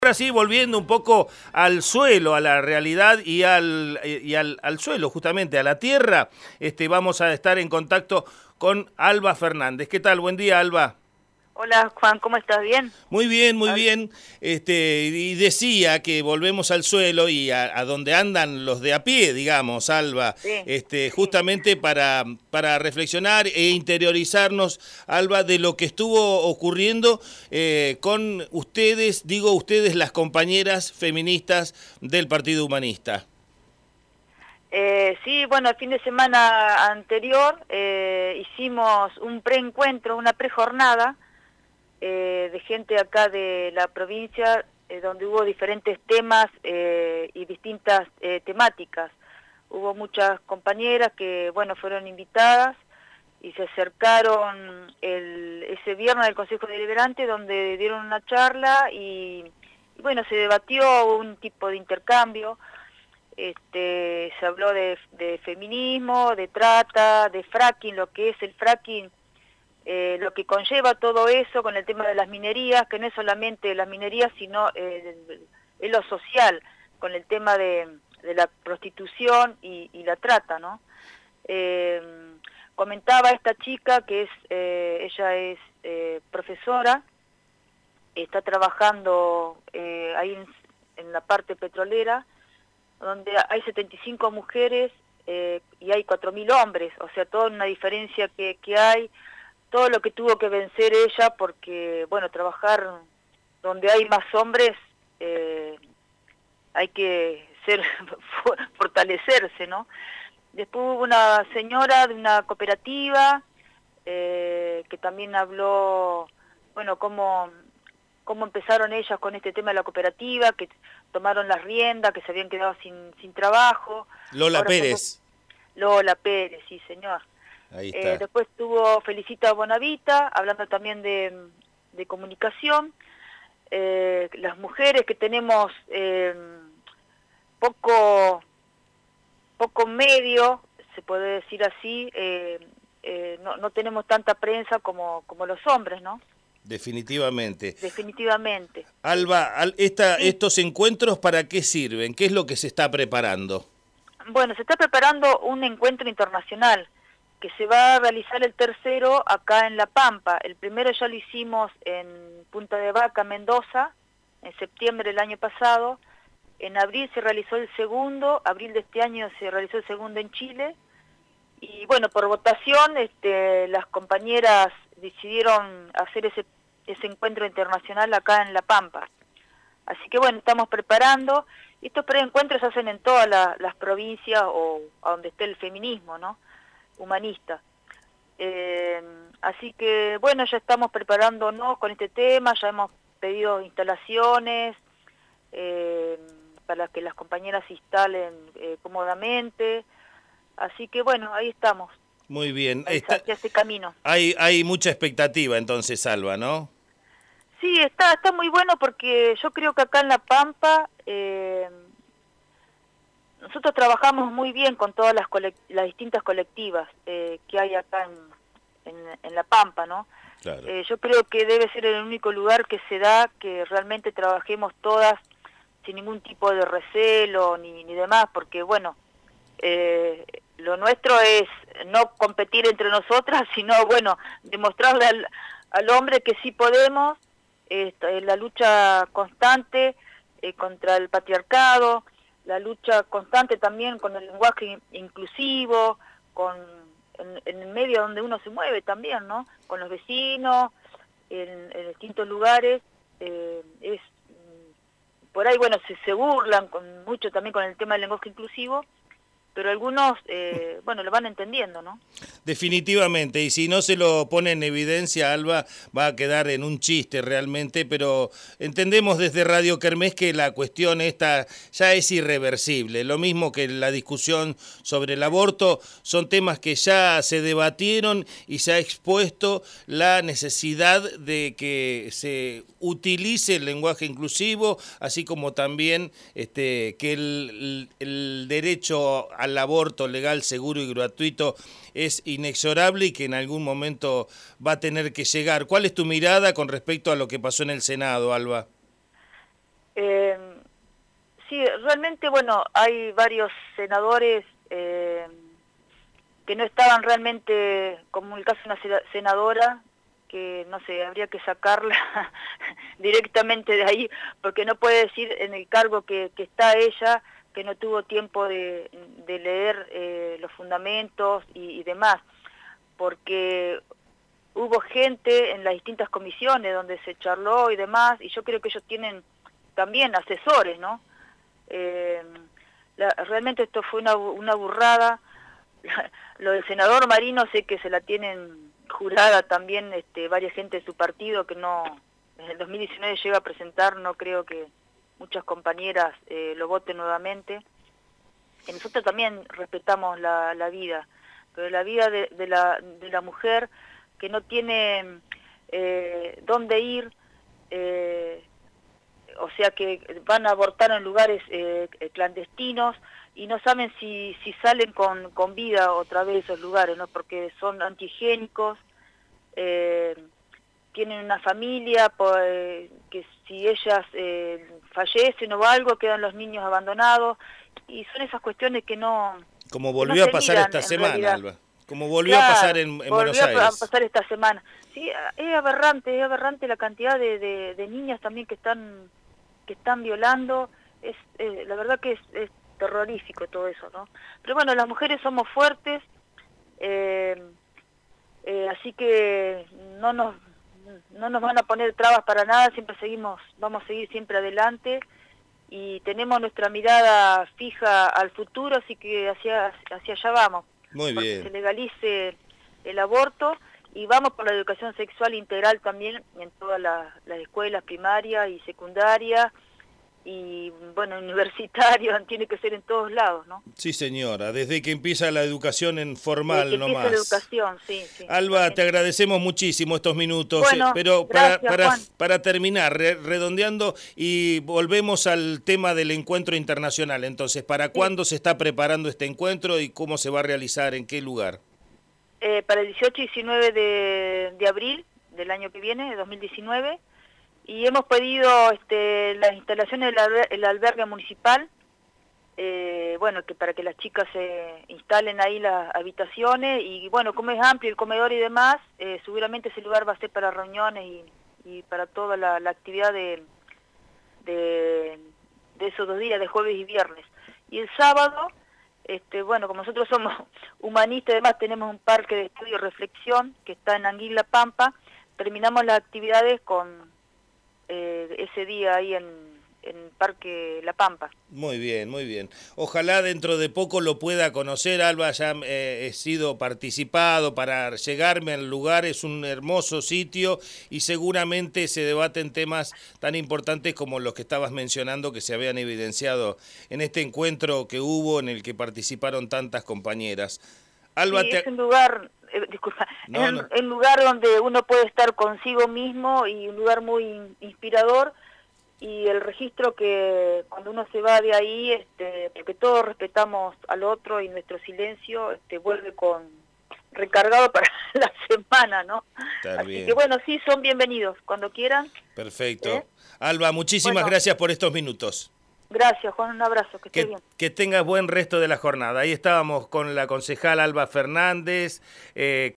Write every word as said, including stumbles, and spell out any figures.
Ahora sí, volviendo un poco al suelo, a la realidad y al, y al, al suelo, justamente, a la tierra, este, vamos a estar en contacto con Alba Fernández. ¿Qué tal? Buen día, Alba. Hola Juan, ¿cómo estás? ¿Bien? Muy bien, muy Al- bien. Este, y decía que volvemos al suelo y a, a donde andan los de a pie, digamos, Alba, Sí, este, sí. justamente para, para reflexionar e interiorizarnos, Alba, de lo que estuvo ocurriendo eh, con ustedes, digo ustedes, las compañeras feministas del Partido Humanista. Eh, sí, bueno, el fin de semana anterior eh, hicimos un preencuentro, una prejornada eh, de gente acá de la provincia, eh, donde hubo diferentes temas eh, y distintas eh, temáticas. Hubo muchas compañeras que, bueno, fueron invitadas y se acercaron el, ese viernes al Consejo Deliberante, donde dieron una charla y, y bueno, se debatió un tipo de intercambio. Este, se habló de, de feminismo, de trata, de fracking, lo que es el fracking, eh, lo que conlleva todo eso con el tema de las minerías, que no es solamente las minerías, sino eh, es lo social, con el tema de, de la prostitución y, y la trata, ¿no? Eh, comentaba esta chica que es, eh, ella es eh, profesora, está trabajando eh, ahí en, en la parte petrolera, donde hay setenta y cinco mujeres eh, y hay cuatro mil hombres, o sea, toda una diferencia que, que hay, todo lo que tuvo que vencer ella, porque, bueno, trabajar donde hay más hombres, eh, hay que ser fortalecerse, ¿no? Después hubo una señora de una cooperativa eh, que también habló, bueno, cómo, cómo empezaron ellas con este tema de la cooperativa, que tomaron las riendas, que se habían quedado sin, sin trabajo. Lola Ahora son Pérez, Lola Pérez, sí señor. ahí Eh, está. después tuvo Felicita Bonavita, hablando también de, de comunicación. Eh, las mujeres que tenemos eh, poco... poco medio, se puede decir así, eh, eh, no, no tenemos tanta prensa como, como los hombres, ¿no? Definitivamente. Definitivamente. Alba, al- esta, Sí, ¿estos encuentros para qué sirven? ¿Qué es lo que se está preparando? bueno, se está preparando un encuentro internacional que se va a realizar el tercero acá en La Pampa. El primero ya lo hicimos en Punta de Vaca, Mendoza, en septiembre del año pasado. En abril se realizó el segundo, abril de este año se realizó el segundo en Chile. Y bueno, por votación, este, las compañeras decidieron hacer ese, ese encuentro internacional acá en La Pampa. Así que bueno, estamos preparando. Estos preencuentros se hacen en todas la, las provincias o a donde esté el feminismo, ¿no? Humanista. Eh, así que bueno, ya estamos preparándonos con este tema, ya hemos pedido instalaciones eh, para que las compañeras se instalen eh, cómodamente. Así que bueno, ahí estamos, Muy bien. hacia Está, hacia ese camino. hay, hay mucha expectativa entonces, Alba, ¿no? Sí, está, está muy bueno porque yo creo que acá en La Pampa eh, nosotros trabajamos muy bien con todas las, las distintas colectivas eh, que hay acá en, en, en La Pampa, ¿no? Claro. Eh, yo creo que debe ser el único lugar que se da que realmente trabajemos todas sin ningún tipo de recelo ni, ni demás, porque bueno, eh, lo nuestro es no competir entre nosotras, sino bueno, demostrarle al, al hombre que sí podemos, eh, la lucha constante eh, contra el patriarcado, la lucha constante también con el lenguaje inclusivo, con en, en el medio donde uno se mueve también, ¿no? Con los vecinos, en, en distintos lugares, eh, es por ahí, bueno, se, se burlan con, mucho también con el tema del lenguaje inclusivo, pero algunos, eh, bueno, lo van entendiendo, ¿no? Definitivamente, y si no se lo pone en evidencia, Alba, va a quedar en un chiste realmente, pero entendemos desde Radio Kermés que la cuestión esta ya es irreversible. Lo mismo que la discusión sobre el aborto, son temas que ya se debatieron y se ha expuesto la necesidad de que se utilice el lenguaje inclusivo, así como también este, que el, el, el derecho al aborto legal, seguro y gratuito es inexorable y que en algún momento va a tener que llegar. ¿Cuál es tu mirada con respecto a lo que pasó en el Senado, Alba? Eh, sí, realmente, bueno, hay varios senadores eh, que no estaban realmente, como el caso de una senadora, que no sé, habría que sacarla directamente de ahí, porque no puede decir en el cargo que, que está ella, que no tuvo tiempo de, de leer eh, los fundamentos y, y demás, porque hubo gente en las distintas comisiones donde se charló y demás, y yo creo que ellos tienen también asesores, ¿no? Eh, la, realmente esto fue una, una burrada. Lo del senador Marino sé que se la tienen jurada también este, varias gente de su partido que no, en el dos mil diecinueve llega a presentar, no creo que muchas compañeras eh, lo voten nuevamente. Y nosotros también respetamos la, la vida, pero la vida de, de, la, de la mujer que no tiene eh, dónde ir, eh, o sea que van a abortar en lugares eh, clandestinos y no saben si, si salen con, con vida otra vez esos lugares, ¿no? Porque son antihigiénicos, eh, tienen una familia, pues, que si ellas eh, fallecen o algo, quedan los niños abandonados, y son esas cuestiones que no... Como volvió no a pasar esta semana, realidad. Alba. Como volvió claro, a pasar en, en Buenos Aires. Volvió a pasar esta semana. Sí, es aberrante, es aberrante la cantidad de, de, de niñas también que están que están violando. Es eh, la verdad que es, es terrorífico todo eso, ¿no? Pero bueno, las mujeres somos fuertes, eh, eh, así que no nos no nos van a poner trabas para nada. Siempre seguimos, vamos a seguir siempre adelante y tenemos nuestra mirada fija al futuro, así que hacia hacia allá vamos. Muy Porque bien. se legalice el aborto y vamos por la educación sexual integral también en todas las, las escuelas primarias y secundarias y, bueno, universitarios, tiene que ser en todos lados, ¿no? Sí, señora, desde que empieza la educación en formal desde que nomás. empieza la educación, sí, sí. Alba, también. te agradecemos muchísimo estos minutos, Bueno, eh, pero gracias, para, para, Juan. para terminar, re, redondeando y volvemos al tema del encuentro internacional. Entonces, ¿para sí. cuándo se está preparando este encuentro y cómo se va a realizar, en qué lugar? Eh, para el dieciocho y diecinueve de, de abril del año que viene, de dos mil diecinueve, y hemos pedido este, las instalaciones del alber el albergue municipal, eh, bueno, que para que las chicas se instalen ahí las habitaciones, y bueno, como es amplio el comedor y demás, eh, seguramente ese lugar va a ser para reuniones y, y para toda la, la actividad de, de, de esos dos días, de jueves y viernes. Y el sábado, este, bueno, como nosotros somos humanistas, además tenemos un parque de estudio y reflexión que está en Anguila Pampa, terminamos las actividades con eh, ese día ahí en, en Parque La Pampa. Muy bien, muy bien. Ojalá dentro de poco lo pueda conocer, Alba, ya eh, he sido participado para llegarme al lugar, es un hermoso sitio y seguramente se debaten temas tan importantes como los que estabas mencionando que se habían evidenciado en este encuentro que hubo en el que participaron tantas compañeras. Alba, sí, te... es un lugar, eh, disculpa, no, es no. un lugar donde uno puede estar consigo mismo y un lugar muy inspirador. Y el registro que cuando uno se va de ahí, este, porque todos respetamos al otro y nuestro silencio este, vuelve con recargado para la semana, ¿no? Está Así bien. que bueno, sí, son bienvenidos cuando quieran. Perfecto. ¿Eh? Alba, muchísimas bueno, gracias por estos minutos. Gracias, Juan, un abrazo, que estés que, bien. Que tengas buen resto de la jornada. Ahí estábamos con la concejal Alba Fernández, eh,